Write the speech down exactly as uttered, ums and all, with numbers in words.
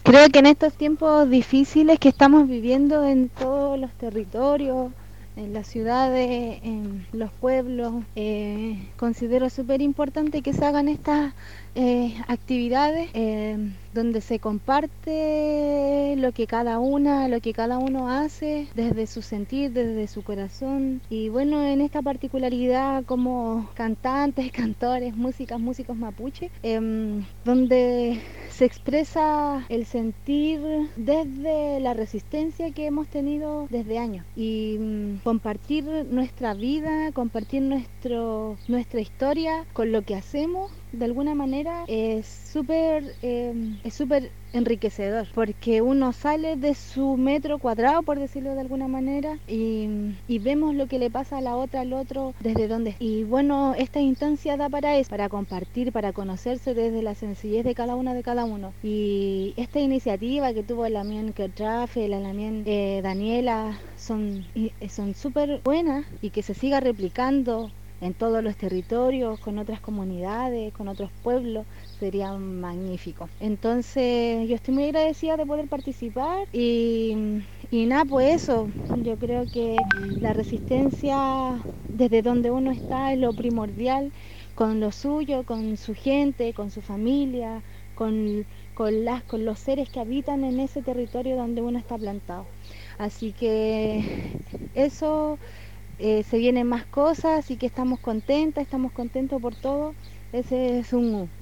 Creo que en estos tiempos difíciles que estamos viviendo en todos los territorios, en las ciudades, en los pueblos, eh, considero súper importante que se hagan estas eh, actividades eh, donde se comparte lo que cada una, lo que cada uno hace desde su sentir, desde su corazón. Y bueno, en esta particularidad como cantantes, cantores, músicas, músicos mapuche, eh, donde se expresa el sentir desde la resistencia que hemos tenido desde años y mm, compartir nuestra vida, compartir nuestro, nuestra historia con lo que hacemos de alguna manera es súper eh, es súper enriquecedor porque uno sale de su metro cuadrado, por decirlo de alguna manera, y, y vemos lo que le pasa a la otra, al otro, desde donde. Y bueno, esta instancia da para eso, para compartir, para conocerse desde la sencillez de cada una de cada uno. Y esta iniciativa que tuvo la Mien Kertrafe, la Lamien eh, Daniela, son son súper buenas y que se siga replicando en todos los territorios, con otras comunidades, con otros pueblos, sería magnífico. Entonces yo estoy muy agradecida de poder participar y, y nada, pues eso, yo creo que la resistencia desde donde uno está es lo primordial, con lo suyo, con su gente, con su familia, con, con, las, con los seres que habitan en ese territorio donde uno está plantado. Así que eso... Eh, se vienen más cosas y que estamos contentas, estamos contentos por todo. Ese es un